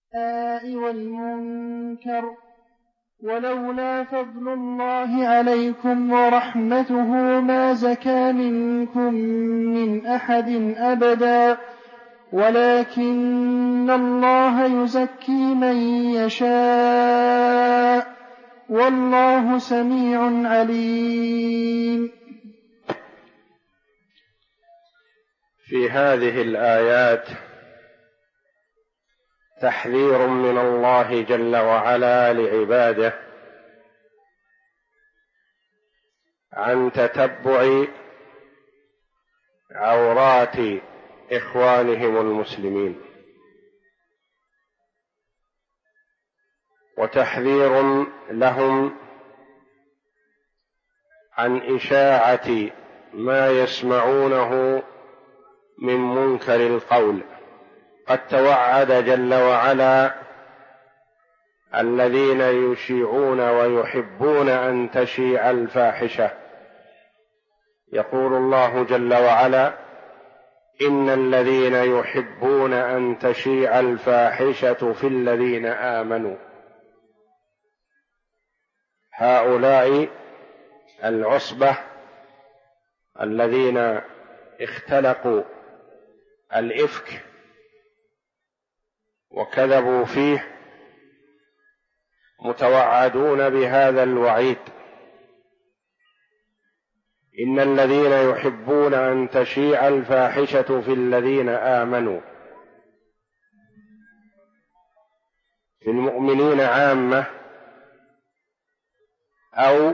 والمنكر، ولولا فضل الله عليكم ورحمته ما زكى منكم من أحد أبدا، ولكن الله يزكي من يشاء، والله سميع عليم. في هذه الآيات تحذير من الله جل وعلا لعباده عن تتبع عورات إخوانهم المسلمين، وتحذير لهم عن إشاعة ما يسمعونه من منكر القول. قد توعد جل وعلا الذين يشيعون ويحبون أن تشيع الفاحشة. يقول الله جل وعلا: إن الذين يحبون أن تشيع الفاحشة في الذين آمنوا. هؤلاء العصبة الذين اختلقوا الإفك وكذبوا فيه متوعدون بهذا الوعيد: إن الذين يحبون أن تشيع الفاحشة في الذين آمنوا، في المؤمنين عامة أو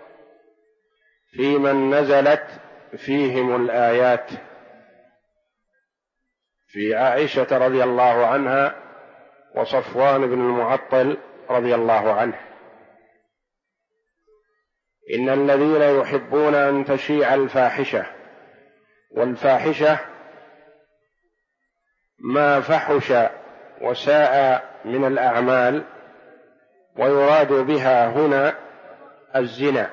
في من نزلت فيهم الآيات. في عائشة رضي الله عنها وصفوان بن المعطل رضي الله عنه: إن الذين يحبون أن تشيع الفاحشة، والفاحشة ما فحش وساء من الأعمال، ويراد بها هنا الزنا.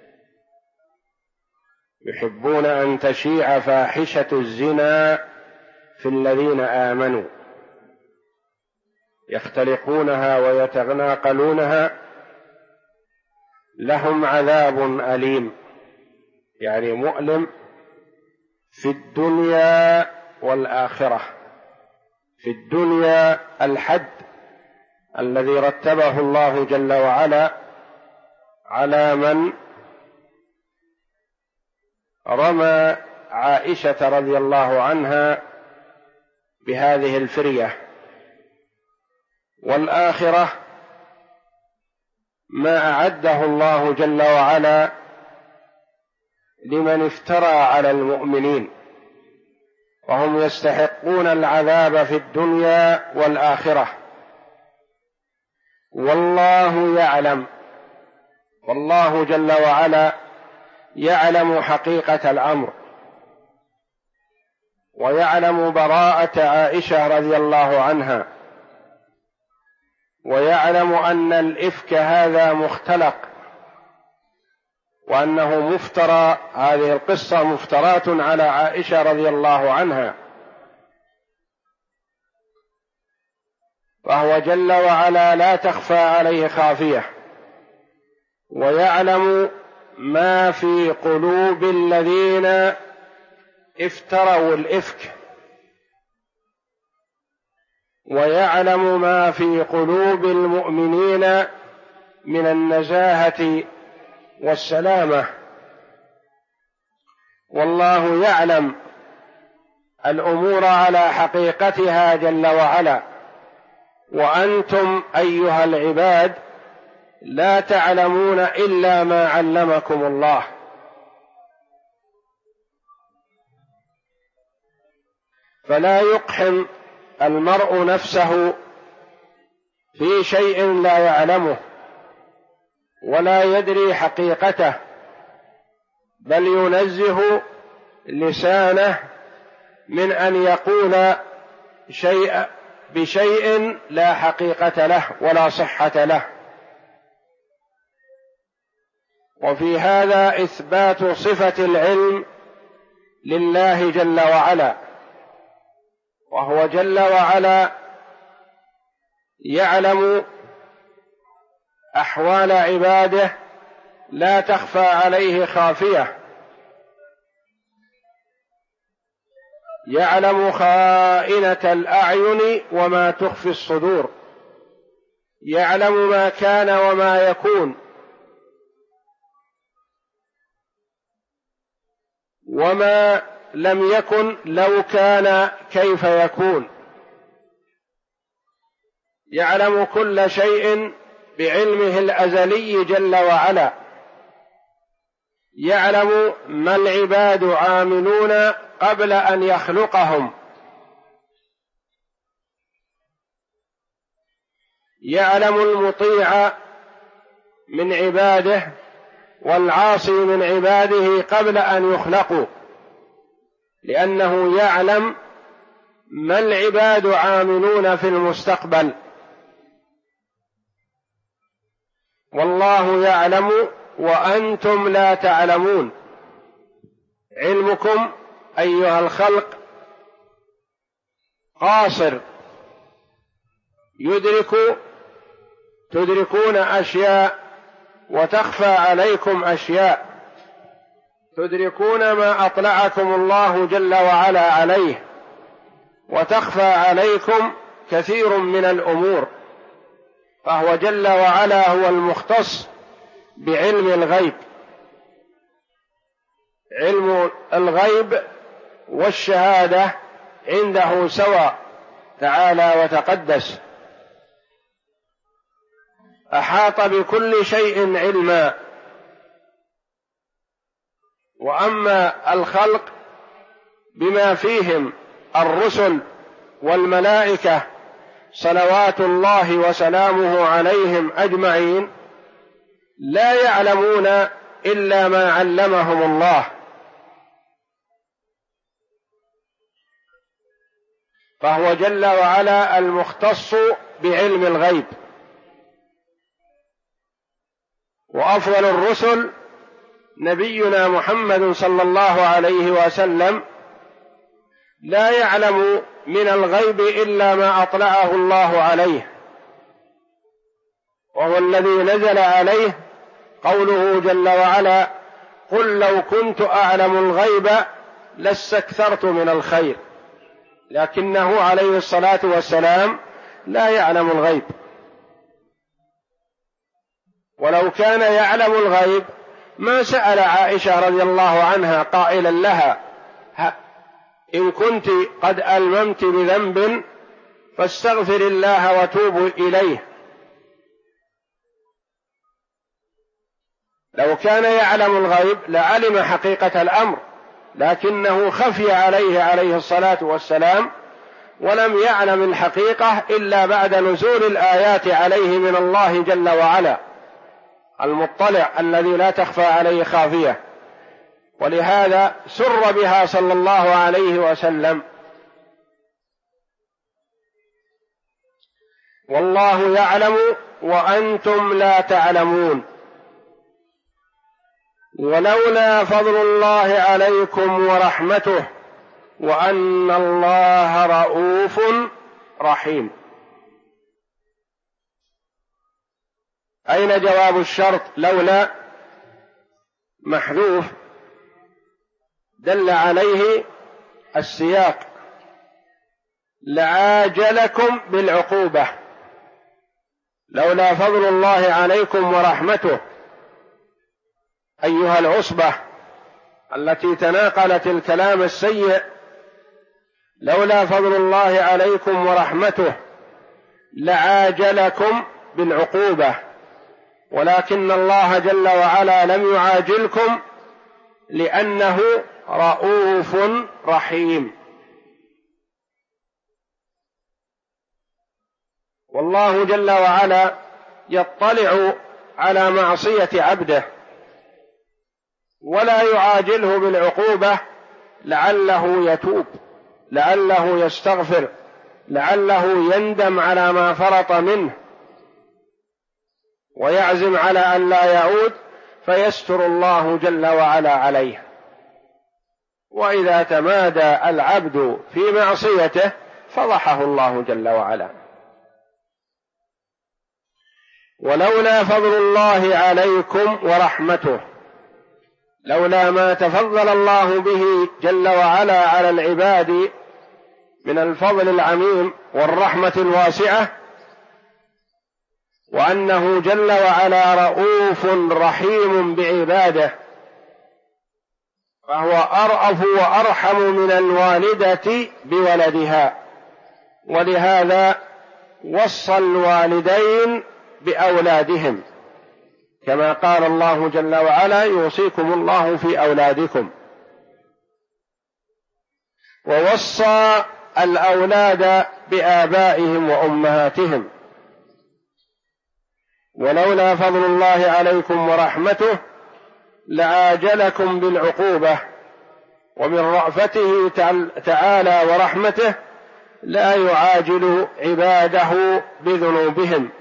يحبون أن تشيع فاحشة الزنا في الذين آمنوا، يختلقونها ويتناقلونها، لهم عذاب أليم، يعني مؤلم في الدنيا والآخرة. في الدنيا الحد الذي رتبه الله جل وعلا على من رمى عائشة رضي الله عنها بهذه الفرية، والآخرة ما أعده الله جل وعلا لمن افترى على المؤمنين، وهم يستحقون العذاب في الدنيا والآخرة. والله يعلم، والله جل وعلا يعلم حقيقة الأمر، ويعلم براءة عائشة رضي الله عنها، ويعلم أن الإفك هذا مختلق، وأنه مفترى، هذه القصة مفترات على عائشة رضي الله عنها. فهو جل وعلا لا تخفى عليه خافية، ويعلم ما في قلوب الذين افتروا الإفك، ويعلم ما في قلوب المؤمنين من النزاهة والسلامة. والله يعلم الأمور على حقيقتها جل وعلا، وأنتم أيها العباد لا تعلمون إلا ما علمكم الله. فلا يقحم المرء نفسه في شيء لا يعلمه ولا يدري حقيقته، بل ينزه لسانه من أن يقول شيء بشيء لا حقيقة له ولا صحة له. وفي هذا إثبات صفة العلم لله جل وعلا، وهو جل وعلا يعلم أحوال عباده لا تخفى عليه خافية، يعلم خائنة الأعين وما تخفي الصدور، يعلم ما كان وما يكون وما لم يكن لو كان كيف يكون، يعلم كل شيء بعلمه الأزلي جل وعلا، يعلم ما العباد عاملون قبل أن يخلقهم، يعلم المطيع من عباده والعاصي من عباده قبل أن يخلقوا، لأنه يعلم ما العباد عاملون في المستقبل، والله يعلم وأنتم لا تعلمون. علمكم أيها الخلق قاصر، تدركون أشياء وتخفى عليكم أشياء، تدركون ما أطلعكم الله جل وعلا عليه وتخفى عليكم كثير من الأمور، فهو جل وعلا هو المختص بعلم الغيب. علم الغيب والشهادة عنده سواء تعالى وتقدس، أحاط بكل شيء علما. وأما الخلق بما فيهم الرسل والملائكة صلوات الله وسلامه عليهم أجمعين لا يعلمون إلا ما علمهم الله، فهو جل وعلا المختص بعلم الغيب. وأفضل الرسل نبينا محمد صلى الله عليه وسلم لا يعلم من الغيب إلا ما أطلعه الله عليه، وهو الذي نزل عليه قوله جل وعلا: قل لو كنت أعلم الغيب لاستكثرت من الخير، لكنه عليه الصلاة والسلام لا يعلم الغيب. ولو كان يعلم الغيب ما سأل عائشة رضي الله عنها قائلا لها: إن كنت قد ألممت بذنب فاستغفر الله وتوبوا إليه. لو كان يعلم الغيب لعلم حقيقة الأمر، لكنه خفي عليه الصلاة والسلام ولم يعلم الحقيقة إلا بعد نزول الآيات عليه من الله جل وعلا، المطلع الذي لا تخفى عليه خافية، ولهذا سر بها صلى الله عليه وسلم. والله يعلم وأنتم لا تعلمون. ولولا فضل الله عليكم ورحمته وأن الله رؤوف رحيم. أين جواب الشرط؟ لولا محذوف دل عليه السياق: لعاجلكم بالعقوبة. لولا فضل الله عليكم ورحمته أيها العصبة التي تناقلت الكلام السيء، لولا فضل الله عليكم ورحمته لعاجلكم بالعقوبة، ولكن الله جل وعلا لم يعاجلكم لأنه رؤوف رحيم. والله جل وعلا يطلع على معصية عبده ولا يعاجله بالعقوبة لعله يتوب، لعله يستغفر، لعله يندم على ما فرط منه ويعزم على أن لا يعود، فيستر الله جل وعلا عليه. وإذا تمادى العبد في معصيته فضحه الله جل وعلا. ولولا فضل الله عليكم ورحمته، لولا ما تفضل الله به جل وعلا على العباد من الفضل العميم والرحمة الواسعة، وأنه جل وعلا رؤوف رحيم بعباده، فهو أرأف وأرحم من الوالدة بولدها، ولهذا وصى الوالدين بأولادهم، كما قال الله جل وعلا: يوصيكم الله في أولادكم. ووصى الأولاد بآبائهم وأمهاتهم. ولولا فضل الله عليكم ورحمته لعاجلكم بالعقوبة، ومن رأفته تعالى ورحمته لا يعاجل عباده بذنوبهم.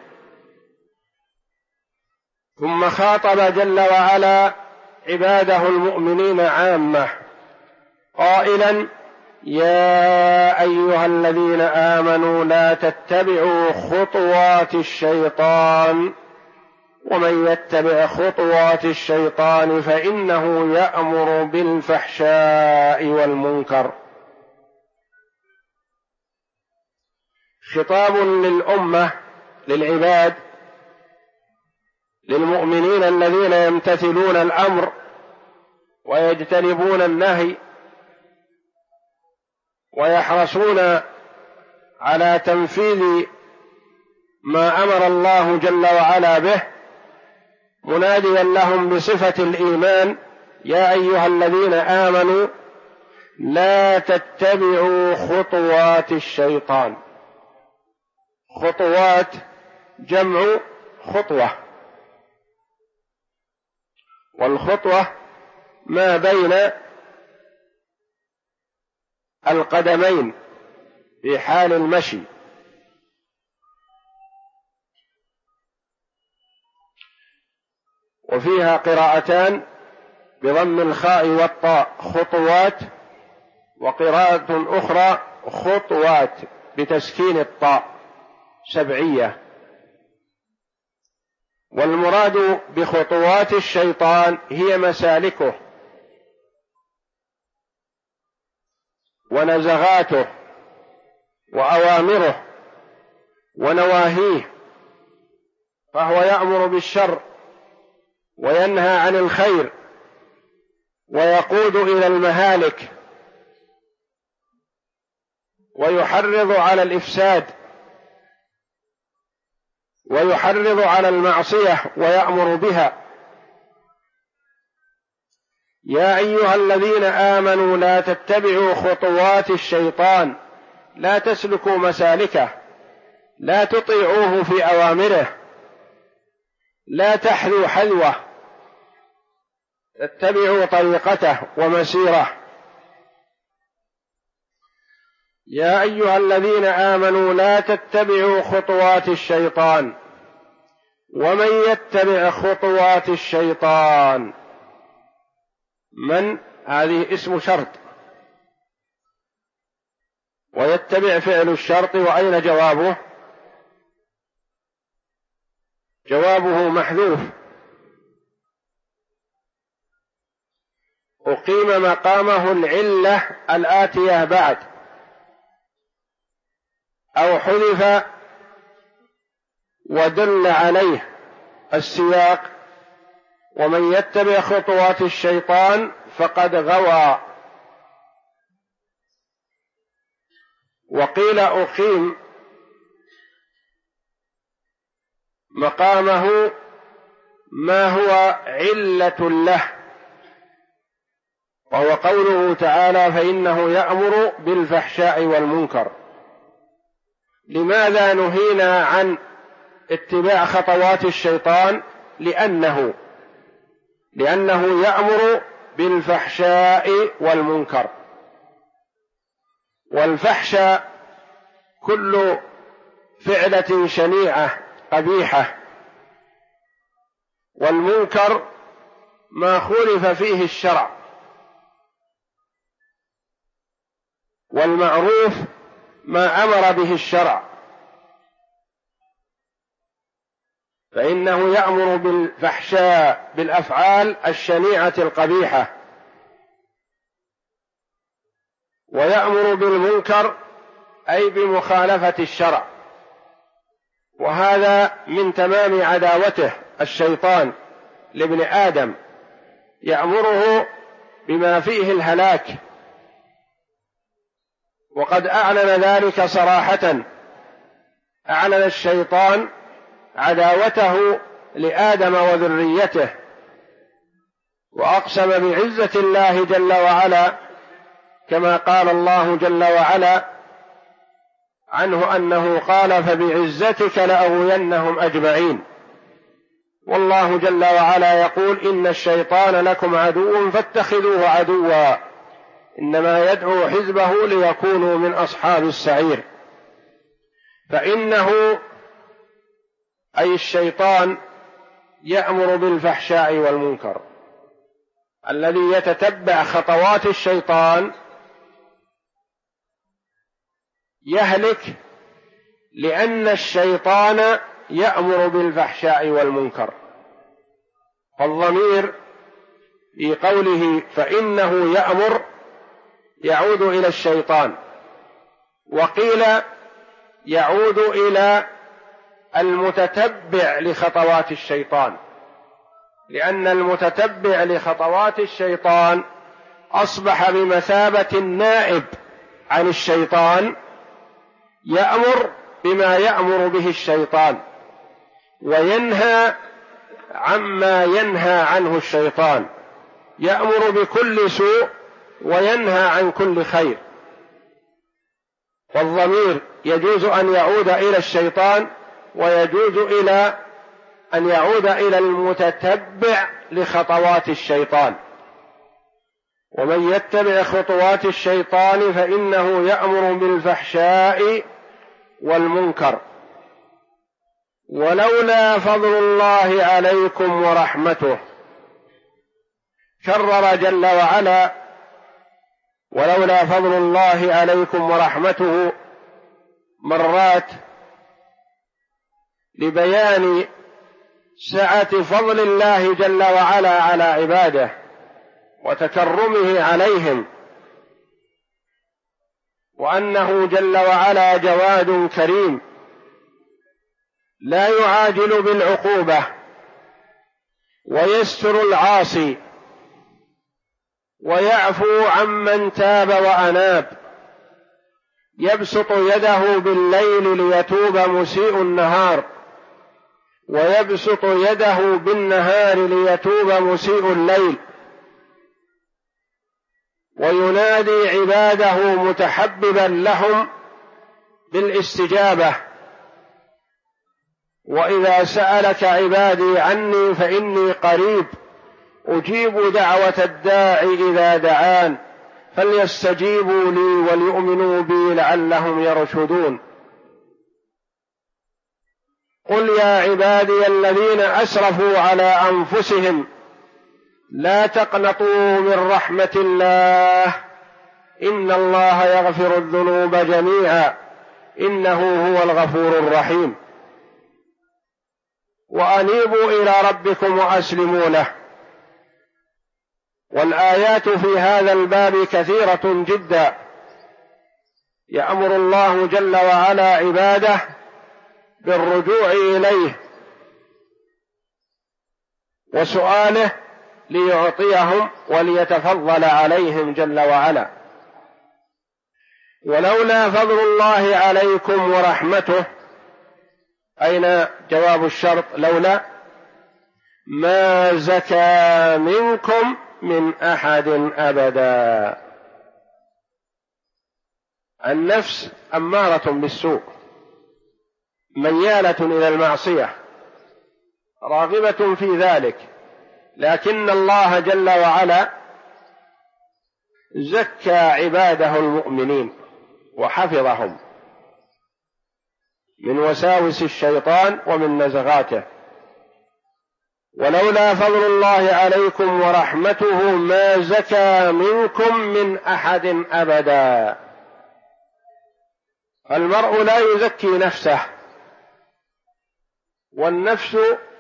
ثم خاطب جل وعلا عباده المؤمنين عامة قائلا: يا أيها الذين آمنوا لا تتبعوا خطوات الشيطان، ومن يتبع خطوات الشيطان فإنه يأمر بالفحشاء والمنكر. خطاب للأمة، للعباد، للمؤمنين الذين يمتثلون الأمر ويجتنبون النهي ويحرصون على تنفيذ ما أمر الله جل وعلا به، مناديا لهم بصفة الإيمان: يا أيها الذين آمنوا لا تتبعوا خطوات الشيطان. خطوات جمع خطوة، والخطوة ما بين القدمين في حال المشي. وفيها قراءتان بضم الخاء والطاء: خطوات، وقراءة أخرى خطوات بتسكين الطاء، سبعية. والمراد بخطوات الشيطان هي مسالكه ونزغاته وأوامره ونواهيه، فهو يأمر بالشر وينهى عن الخير ويقود إلى المهالك ويحرض على الإفساد ويحرض على المعصية ويأمر بها. يا أيها الذين آمنوا لا تتبعوا خطوات الشيطان، لا تسلكوا مسالكه، لا تطيعوه في أوامره، لا تحذوا حذوه، اتبعوا طريقته ومسيره. يا أيها الذين آمنوا لا تتبعوا خطوات الشيطان، ومن يتبع خطوات الشيطان، من هذه اسم شرط، ويتبع فعل الشرط. وأين جوابه؟ جوابه محذوف، أقيم مقامه العلة الآتية بعد، أو حذف ودل عليه السياق: ومن يتبع خطوات الشيطان فقد غوى. وقيل أقيم مقامه ما هو علة له، وهو قوله تعالى: فإنه يأمر بالفحشاء والمنكر. لماذا نهينا عن اتباع خطوات الشيطان؟ لأنه يأمر بالفحشاء والمنكر. والفحشاء كل فعلة شنيعة قبيحة، والمنكر ما خولف فيه الشرع، والمعروف ما أمر به الشرع. فإنه يأمر بالفحشاء بالأفعال الشنيعة القبيحة، ويأمر بالمنكر أي بمخالفة الشرع. وهذا من تمام عداوته الشيطان لابن آدم، يأمره بما فيه الهلاك، وقد أعلن ذلك صراحة. أعلن الشيطان عداوته لآدم وذريته، وأقسم بعزة الله جل وعلا كما قال الله جل وعلا عنه أنه قال: فبعزتك لأغوينهم أجمعين. والله جل وعلا يقول: إن الشيطان لكم عدو فاتخذوه عدوا إنما يدعو حزبه ليكونوا من أصحاب السعير. فإنه أي الشيطان يأمر بالفحشاء والمنكر. الذي يتتبع خطوات الشيطان يهلك، لأن الشيطان يأمر بالفحشاء والمنكر. فالضمير في قوله فإنه يأمر يعود إلى الشيطان، وقيل يعود إلى المتتبع لخطوات الشيطان، لأن المتتبع لخطوات الشيطان أصبح بمثابة النائب عن الشيطان، يأمر بما يأمر به الشيطان، وينهى عما ينهى عنه الشيطان، يأمر بكل سوء وينهى عن كل خير. والضمير يجوز أن يعود إلى الشيطان، ويجوز إلى أن يعود إلى المتتبع لخطوات الشيطان. ومن يتبع خطوات الشيطان فإنه يأمر بالفحشاء والمنكر. ولولا فضل الله عليكم ورحمته، كرر جل وعلا ولولا فضل الله عليكم ورحمته مرات لبيان سعة فضل الله جل وعلا على عباده وتكرمه عليهم، وأنه جل وعلا جواد كريم لا يعاجل بالعقوبة، ويستر العاصي، ويعفو عمن تاب وأناب، يبسط يده بالليل ليتوب مسيء النهار، ويبسط يده بالنهار ليتوب مسيء الليل، وينادي عباده متحببا لهم بالاستجابة: وإذا سألك عبادي عني فإني قريب أجيب دعوة الداع إذا دعان فليستجيبوا لي وليؤمنوا بي لعلهم يرشدون. قل يا عبادي الذين أسرفوا على أنفسهم لا تقنطوا من رحمة الله إن الله يغفر الذنوب جميعا إنه هو الغفور الرحيم. وأنيبوا إلى ربكم وأسلموا له. والآيات في هذا الباب كثيرة جدا، يأمر الله جل وعلا عباده بالرجوع إليه وسؤاله ليعطيهم وليتفضل عليهم جل وعلا. ولولا فضل الله عليكم ورحمته، أين جواب الشرط؟ لولا ما زكى منكم من أحد أبدا. النفس أمارة بالسوء، ميالة إلى المعصية، راغبة في ذلك، لكن الله جل وعلا زكى عباده المؤمنين وحفظهم من وساوس الشيطان ومن نزغاته. ولولا فضل الله عليكم ورحمته ما زكى منكم من أحد أبدا. المرء لا يزكي نفسه، والنفس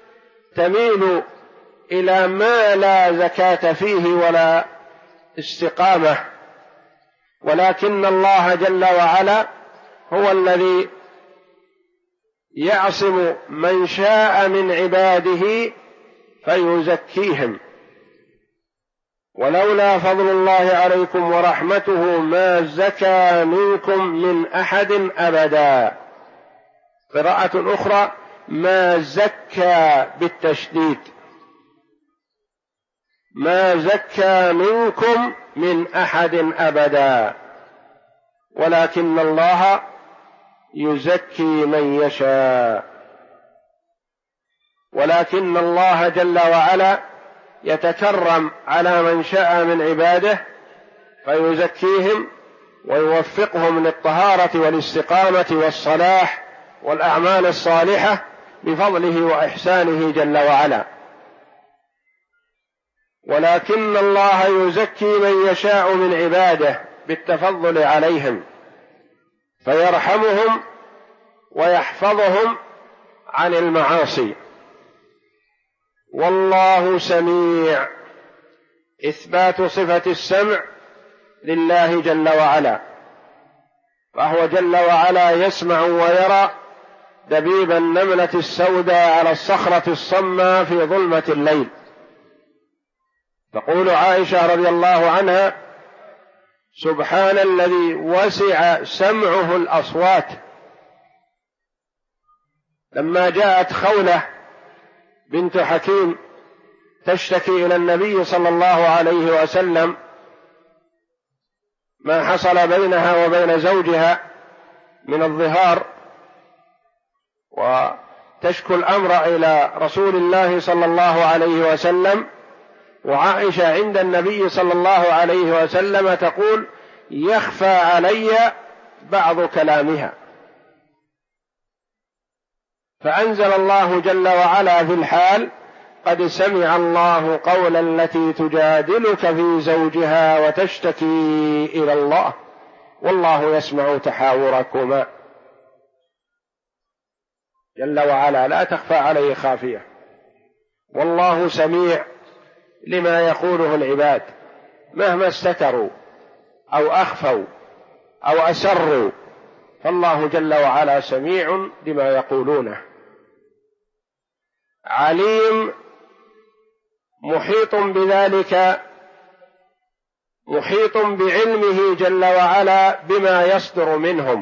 تميل إلى ما لا زكاة فيه ولا استقامة، ولكن الله جل وعلا هو الذي يعصم من شاء من عباده فيزكيهم. ولولا فضل الله عليكم ورحمته ما زكى منكم من أحد أبدا. قراءة أخرى ما زكى بالتشديد، ما زكى منكم من أحد أبدا، ولكن الله يزكي من يشاء. ولكن الله جل وعلا يتكرم على من شاء من عباده فيزكيهم ويوفقهم للطهارة والاستقامة والصلاح والأعمال الصالحة بفضله وإحسانه جل وعلا. ولكن الله يزكي من يشاء من عباده بالتفضل عليهم فيرحمهم ويحفظهم عن المعاصي. والله سميع، إثبات صفة السمع لله جل وعلا، فهو جل وعلا يسمع ويرى دبيب النملة السوداء على الصخرة الصماء في ظلمة الليل. تقول عائشة رضي الله عنها: سبحان الذي وسع سمعه الأصوات. لما جاءت خولة بنت حكيم تشتكي إلى النبي صلى الله عليه وسلم ما حصل بينها وبين زوجها من الظهار، وتشكو الأمر إلى رسول الله صلى الله عليه وسلم، وعائشة عند النبي صلى الله عليه وسلم تقول: يخفى علي بعض كلامها. فأنزل الله جل وعلا في الحال: قد سمع الله قول التي تجادلك في زوجها وتشتكي إلى الله والله يسمع تحاوركما. جل وعلا لا تخفى عليه خافية، والله سميع لما يقوله العباد مهما استتروا أو أخفوا أو أسروا، فالله جل وعلا سميع لما يقولونه. عليم، محيط بذلك، محيط بعلمه جل وعلا بما يصدر منهم.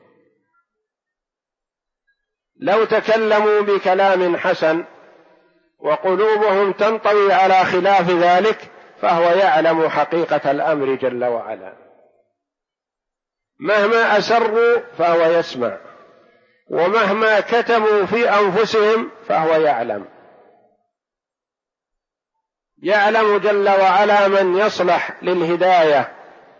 لو تكلموا بكلام حسن وقلوبهم تنطوي على خلاف ذلك فهو يعلم حقيقة الأمر جل وعلا. مهما أسروا فهو يسمع، ومهما كتموا في أنفسهم فهو يعلم. يعلم جل وعلا من يصلح للهداية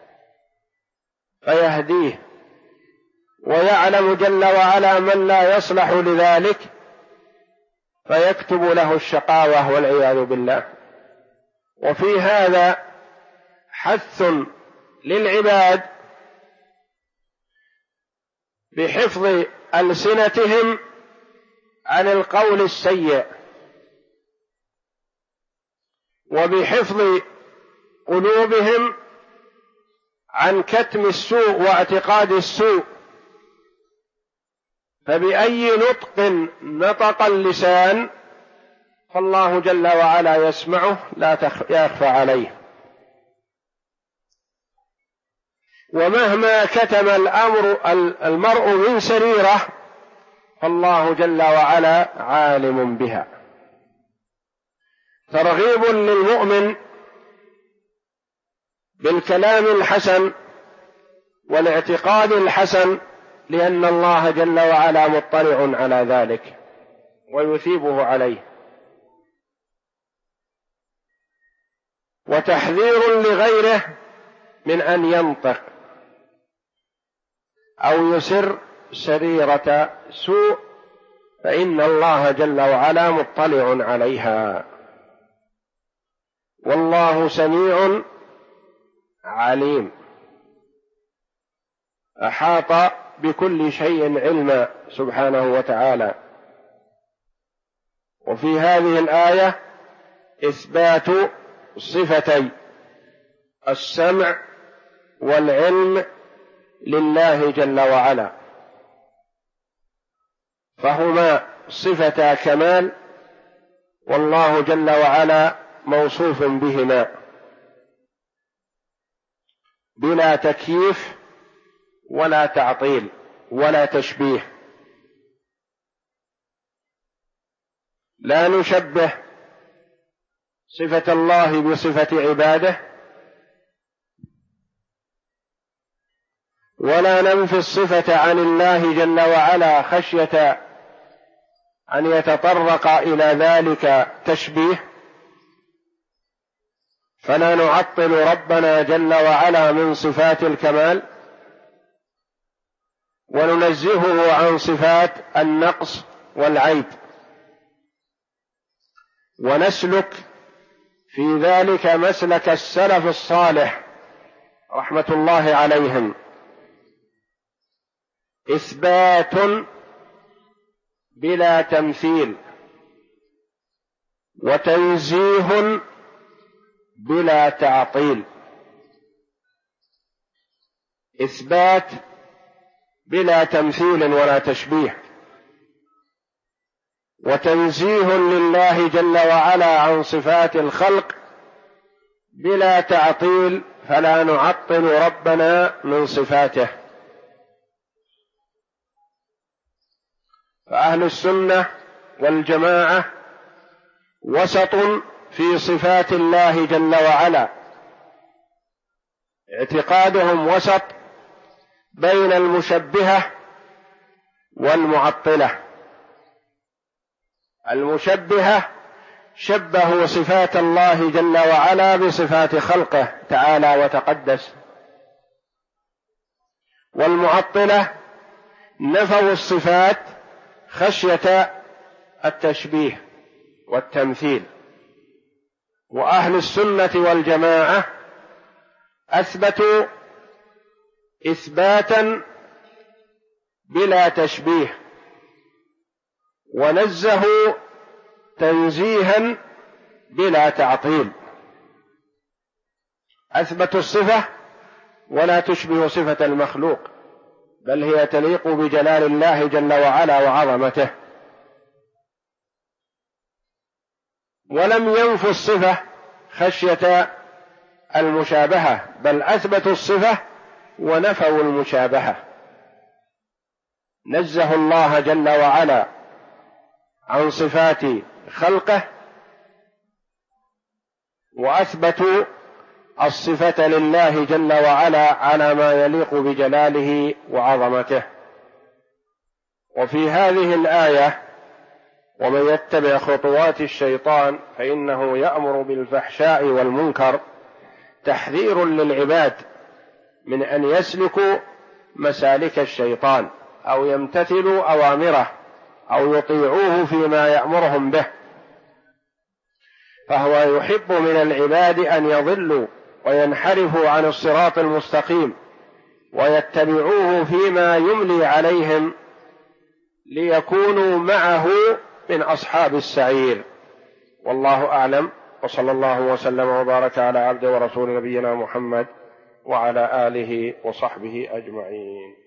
فيهديه، ويعلم جل وعلا من لا يصلح لذلك فيكتب له الشقاوة والعياذ بالله. وفي هذا حث للعباد بحفظ ألسنتهم عن القول السيء، وبحفظ قلوبهم عن كتم السوء واعتقاد السوء. فبأي نطق نطق اللسان فالله جل وعلا يسمعه لا يخفى عليه. ومهما كتم المرء من سريرة فالله جل وعلا عالم بها. ترغيب للمؤمن بالكلام الحسن والاعتقاد الحسن، لأن الله جل وعلا مطلع على ذلك ويثيبه عليه. وتحذير لغيره من أن ينطق أو يسر سريرة سوء، فإن الله جل وعلا مطلع عليها. والله سميع عليم، أحاط بكل شيء علما سبحانه وتعالى. وفي هذه الآية إثبات صفتي السمع والعلم لله جل وعلا، فهما صفتا كمال، والله جل وعلا موصوف بهما بلا تكييف ولا تعطيل ولا تشبيه. لا نشبه صفة الله بصفة عباده، ولا ننفي الصفة عن الله جل وعلا خشية أن يتطرق إلى ذلك تشبيه، فلا نعطل ربنا جل وعلا من صفات الكمال، وننزهه عن صفات النقص والعيب، ونسلك في ذلك مسلك السلف الصالح رحمة الله عليهم، إثبات بلا تمثيل، وتنزيه بلا تعطيل. إثبات بلا تمثيل ولا تشبيه، وتنزيه لله جل وعلا عن صفات الخلق بلا تعطيل، فلا نعطل ربنا من صفاته. فأهل السنة والجماعة وسط في صفات الله جل وعلا، اعتقادهم وسط بين المشبهة والمعطلة. المشبهة شبهوا صفات الله جل وعلا بصفات خلقه تعالى وتقدس، والمعطلة نفوا الصفات خشية التشبيه والتمثيل. وأهل السنة والجماعة أثبتوا إثباتا بلا تشبيه، ونزهوا تنزيها بلا تعطيل. أثبتوا الصفة ولا تشبه صفة المخلوق، بل هي تليق بجلال الله جل وعلا وعظمته. ولم ينفوا الصفة خشية المشابهة، بل أثبتوا الصفة ونفوا المشابهة. نزهوا الله جل وعلا عن صفات خلقه، وأثبتوا الصفة لله جل وعلا على ما يليق بجلاله وعظمته. وفي هذه الآية: ومن يتبع خطوات الشيطان فإنه يأمر بالفحشاء والمنكر، تحذير للعباد من أن يسلكوا مسالك الشيطان أو يمتثلوا أوامره أو يطيعوه فيما يأمرهم به، فهو يحب من العباد أن يضلوا وينحرفوا عن الصراط المستقيم ويتبعوه فيما يملي عليهم ليكونوا معه من أصحاب السعير. والله أعلم، وصلى الله وسلم وبارك على عبده ورسول نبينا محمد وعلى آله وصحبه أجمعين.